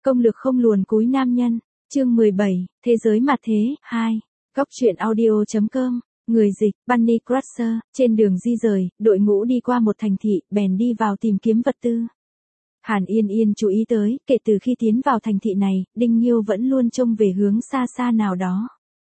Công lực không luồn cúi nam nhân, chương 17, Thế giới mặt thế, 2. Góc truyện audio.com, người dịch, Bunny Crusher, trên đường di rời, đội ngũ đi qua một thành thị, bèn đi vào tìm kiếm vật tư. Hàn Yên Yên chú ý tới, kể từ khi tiến vào thành thị này, Đinh Nhiêu vẫn luôn trông về hướng xa xa nào đó.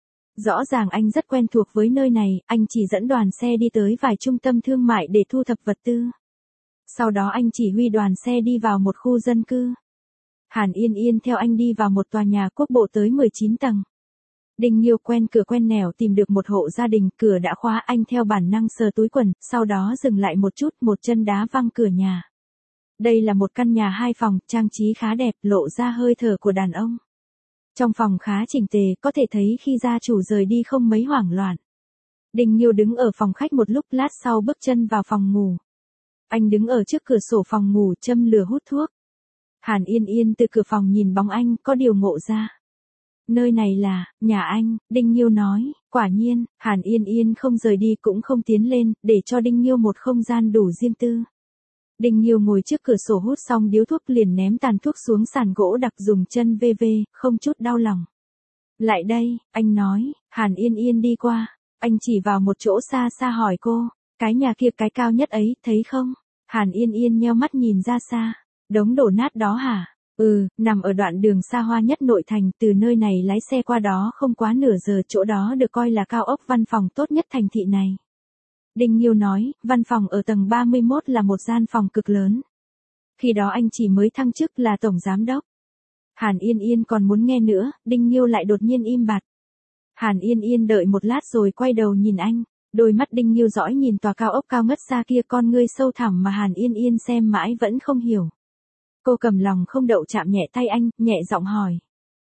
Rõ ràng anh rất quen thuộc với nơi này, anh chỉ dẫn đoàn xe đi tới vài trung tâm thương mại để thu thập vật tư. Sau đó anh chỉ huy đoàn xe đi vào một khu dân cư. Hàn Yên Yên theo anh đi vào một tòa nhà quốc bộ tới 19 tầng. Đinh Nhiêu quen cửa quen nẻo tìm được một hộ gia đình, cửa đã khóa, anh theo bản năng sờ túi quần, sau đó dừng lại một chút, một chân đá văng cửa nhà. Đây là một căn nhà 2 phòng, trang trí khá đẹp, lộ ra hơi thở của đàn ông. Trong phòng khá chỉnh tề, có thể thấy khi gia chủ rời đi không mấy hoảng loạn. Đinh Nhiêu đứng ở phòng khách một lúc, lát sau bước chân vào phòng ngủ. Anh đứng ở trước cửa sổ phòng ngủ châm lửa hút thuốc. Hàn Yên Yên từ cửa phòng nhìn bóng anh, có điều ngộ ra. Nơi này là, nhà anh, Đinh Nhiêu nói, quả nhiên, Hàn Yên Yên không rời đi cũng không tiến lên, để cho Đinh Nhiêu một không gian đủ riêng tư. Đinh Nhiêu ngồi trước cửa sổ hút xong điếu thuốc liền ném tàn thuốc xuống sàn gỗ đặc, dùng chân vê, không chút đau lòng. Lại đây, anh nói. Hàn Yên Yên đi qua. Anh chỉ vào một chỗ xa xa hỏi cô, cái nhà kia cái cao nhất ấy, thấy không? Hàn Yên Yên nheo mắt nhìn ra xa. Đống đổ nát đó hả? Nằm ở đoạn đường xa hoa nhất nội thành, từ nơi này lái xe qua đó không quá nửa giờ, chỗ đó được coi là cao ốc văn phòng tốt nhất thành thị này. Đinh Nhiêu nói, văn phòng ở tầng 31 là một gian phòng cực lớn. Khi đó anh chỉ mới thăng chức là tổng giám đốc. Hàn Yên Yên còn muốn nghe nữa, Đinh Nhiêu lại đột nhiên im bặt. Hàn Yên Yên đợi một lát rồi quay đầu nhìn anh, đôi mắt Đinh Nhiêu dõi nhìn tòa cao ốc cao ngất xa kia, con ngươi sâu thẳm mà Hàn Yên Yên xem mãi vẫn không hiểu. Cô cầm lòng không đậu chạm nhẹ tay anh, nhẹ giọng hỏi.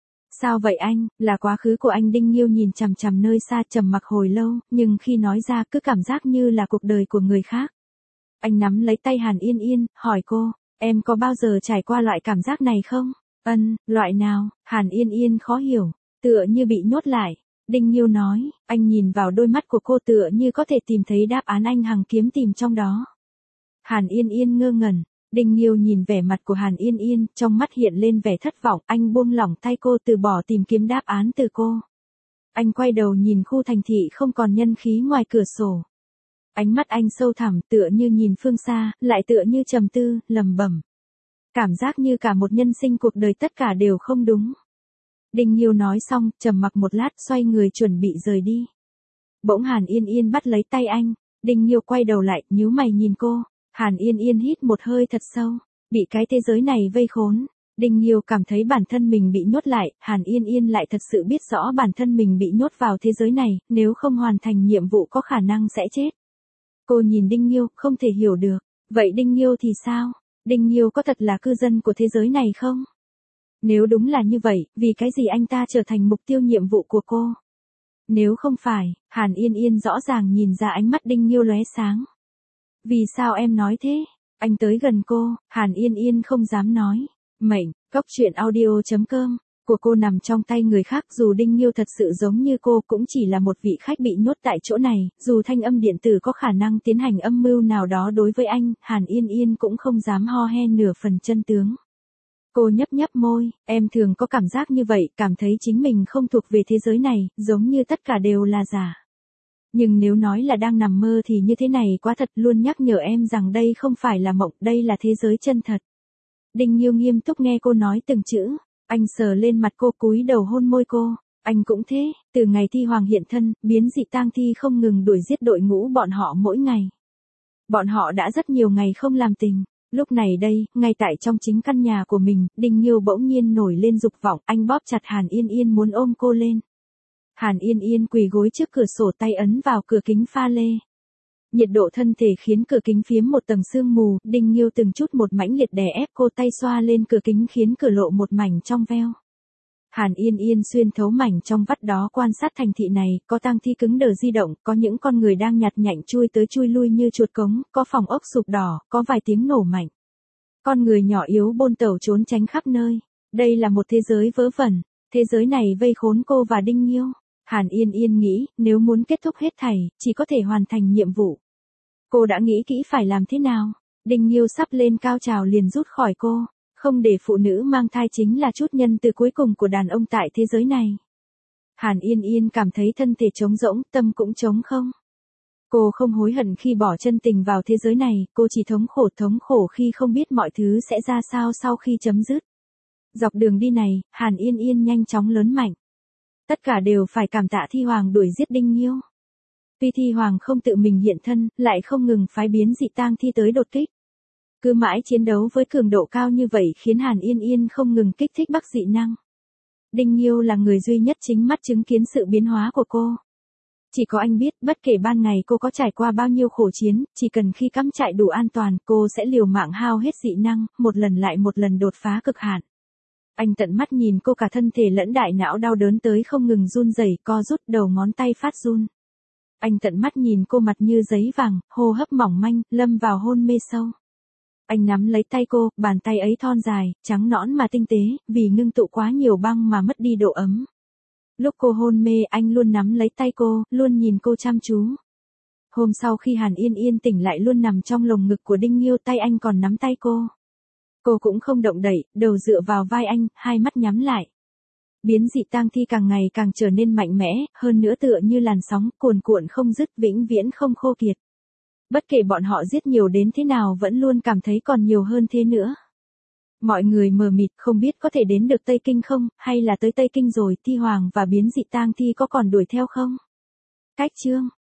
Sao vậy anh, là quá khứ của anh? Đinh Nhiêu nhìn chằm chằm nơi xa, trầm mặc hồi lâu, nhưng khi nói ra cứ cảm giác như là cuộc đời của người khác. Anh nắm lấy tay Hàn Yên Yên, hỏi cô, em có bao giờ trải qua loại cảm giác này không? Loại nào? Hàn Yên Yên khó hiểu, tựa như bị nhốt lại. Đinh Nhiêu nói, anh nhìn vào đôi mắt của cô tựa như có thể tìm thấy đáp án anh hằng kiếm tìm trong đó. Hàn Yên Yên ngơ ngẩn. Đinh Nhiêu nhìn vẻ mặt của Hàn Yên Yên, trong mắt hiện lên vẻ thất vọng, anh buông lỏng tay cô, từ bỏ tìm kiếm đáp án từ cô. Anh quay đầu nhìn khu thành thị không còn nhân khí ngoài cửa sổ. Ánh mắt anh sâu thẳm, tựa như nhìn phương xa, lại tựa như trầm tư, lẩm bẩm. Cảm giác như cả một nhân sinh cuộc đời tất cả đều không đúng. Đinh Nhiêu nói xong, trầm mặc một lát, xoay người chuẩn bị rời đi. Bỗng Hàn Yên Yên bắt lấy tay anh, Đinh Nhiêu quay đầu lại, nhíu mày nhìn cô. Hàn Yên Yên hít một hơi thật sâu, bị cái thế giới này vây khốn. Đinh Nhiêu cảm thấy bản thân mình bị nhốt lại, Hàn Yên Yên lại thật sự biết rõ bản thân mình bị nhốt vào thế giới này, nếu không hoàn thành nhiệm vụ có khả năng sẽ chết. Cô nhìn Đinh Nhiêu, không thể hiểu được, vậy Đinh Nhiêu thì sao? Đinh Nhiêu có thật là cư dân của thế giới này không? Nếu đúng là như vậy, vì cái gì anh ta trở thành mục tiêu nhiệm vụ của cô? Nếu không phải, Hàn Yên Yên rõ ràng nhìn ra ánh mắt Đinh Nhiêu lóe sáng. Vì sao em nói thế? Anh tới gần cô, Hàn Yên Yên không dám nói. Mệnh, góc truyện audio.com, của cô nằm trong tay người khác, dù Đinh Nhiêu thật sự giống như cô cũng chỉ là một vị khách bị nhốt tại chỗ này, dù thanh âm điện tử có khả năng tiến hành âm mưu nào đó đối với anh, Hàn Yên Yên cũng không dám ho he nửa phần chân tướng. Cô nhấp nhấp môi, em thường có cảm giác như vậy, cảm thấy chính mình không thuộc về thế giới này, giống như tất cả đều là giả. Nhưng nếu nói là đang nằm mơ thì như thế này quá thật, luôn nhắc nhở em rằng đây không phải là mộng, đây là thế giới chân thật. Đinh Nhiêu nghiêm túc nghe cô nói từng chữ, anh sờ lên mặt cô, cúi đầu hôn môi cô, anh cũng thế, từ ngày Thi Hoàng hiện thân, biến dị tang thi không ngừng đuổi giết đội ngũ bọn họ mỗi ngày. Bọn họ đã rất nhiều ngày không làm tình, lúc này đây, ngay tại trong chính căn nhà của mình, Đinh Nhiêu bỗng nhiên nổi lên dục vọng, anh bóp chặt Hàn Yên Yên muốn ôm cô lên. Hàn Yên Yên quỳ gối trước cửa sổ, tay ấn vào cửa kính pha lê. Nhiệt độ thân thể khiến cửa kính phiếm một tầng sương mù, Đinh Nhiêu từng chút một mãnh liệt đè ép cô, tay xoa lên cửa kính khiến cửa lộ một mảnh trong veo. Hàn Yên Yên xuyên thấu mảnh trong vắt đó quan sát thành thị này, có tang thi cứng đờ di động, có những con người đang nhặt nhạnh chui tới chui lui như chuột cống, có phòng ốc sụp đổ, có vài tiếng nổ mạnh. Con người nhỏ yếu bôn tẩu trốn tránh khắp nơi. Đây là một thế giới vớ vẩn, thế giới này vây khốn cô và Đinh Nhiêu. Hàn Yên Yên nghĩ, nếu muốn kết thúc hết thảy, chỉ có thể hoàn thành nhiệm vụ. Cô đã nghĩ kỹ phải làm thế nào. Đinh Nhiêu sắp lên cao trào liền rút khỏi cô. Không để phụ nữ mang thai chính là chút nhân từ cuối cùng của đàn ông tại thế giới này. Hàn Yên Yên cảm thấy thân thể trống rỗng, tâm cũng trống không. Cô không hối hận khi bỏ chân tình vào thế giới này, cô chỉ thống khổ khi không biết mọi thứ sẽ ra sao sau khi chấm dứt. Dọc đường đi này, Hàn Yên Yên nhanh chóng lớn mạnh. Tất cả đều phải cảm tạ Thi Hoàng đuổi giết Đinh Nghiêu. Tuy Thi Hoàng không tự mình hiện thân, lại không ngừng phái biến dị tang thi tới đột kích. Cứ mãi chiến đấu với cường độ cao như vậy khiến Hàn Yên Yên không ngừng kích thích bắc dị năng. Đinh Nghiêu là người duy nhất chính mắt chứng kiến sự biến hóa của cô. Chỉ có anh biết, bất kể ban ngày cô có trải qua bao nhiêu khổ chiến, chỉ cần khi cắm trại đủ an toàn, cô sẽ liều mạng hao hết dị năng, một lần lại một lần đột phá cực hạn. Anh tận mắt nhìn cô cả thân thể lẫn đại não đau đớn tới không ngừng run rẩy, co rút, đầu ngón tay phát run. Anh tận mắt nhìn cô mặt như giấy vàng, hô hấp mỏng manh, lâm vào hôn mê sâu. Anh nắm lấy tay cô, bàn tay ấy thon dài, trắng nõn mà tinh tế, vì ngưng tụ quá nhiều băng mà mất đi độ ấm. Lúc cô hôn mê anh luôn nắm lấy tay cô, luôn nhìn cô chăm chú. Hôm sau khi Hàn Yên Yên tỉnh lại luôn nằm trong lồng ngực của Đinh Nghiêu, tay anh còn nắm tay cô. Cô cũng không động đậy, đầu dựa vào vai anh, hai mắt nhắm lại. Biến dị tang thi càng ngày càng trở nên mạnh mẽ, hơn nữa tựa như làn sóng, cuồn cuộn không dứt, vĩnh viễn không khô kiệt. Bất kể bọn họ giết nhiều đến thế nào vẫn luôn cảm thấy còn nhiều hơn thế nữa. Mọi người mờ mịt không biết có thể đến được Tây Kinh không, hay là tới Tây Kinh rồi, Thi Hoàng và biến dị tang thi có còn đuổi theo không? Cách chương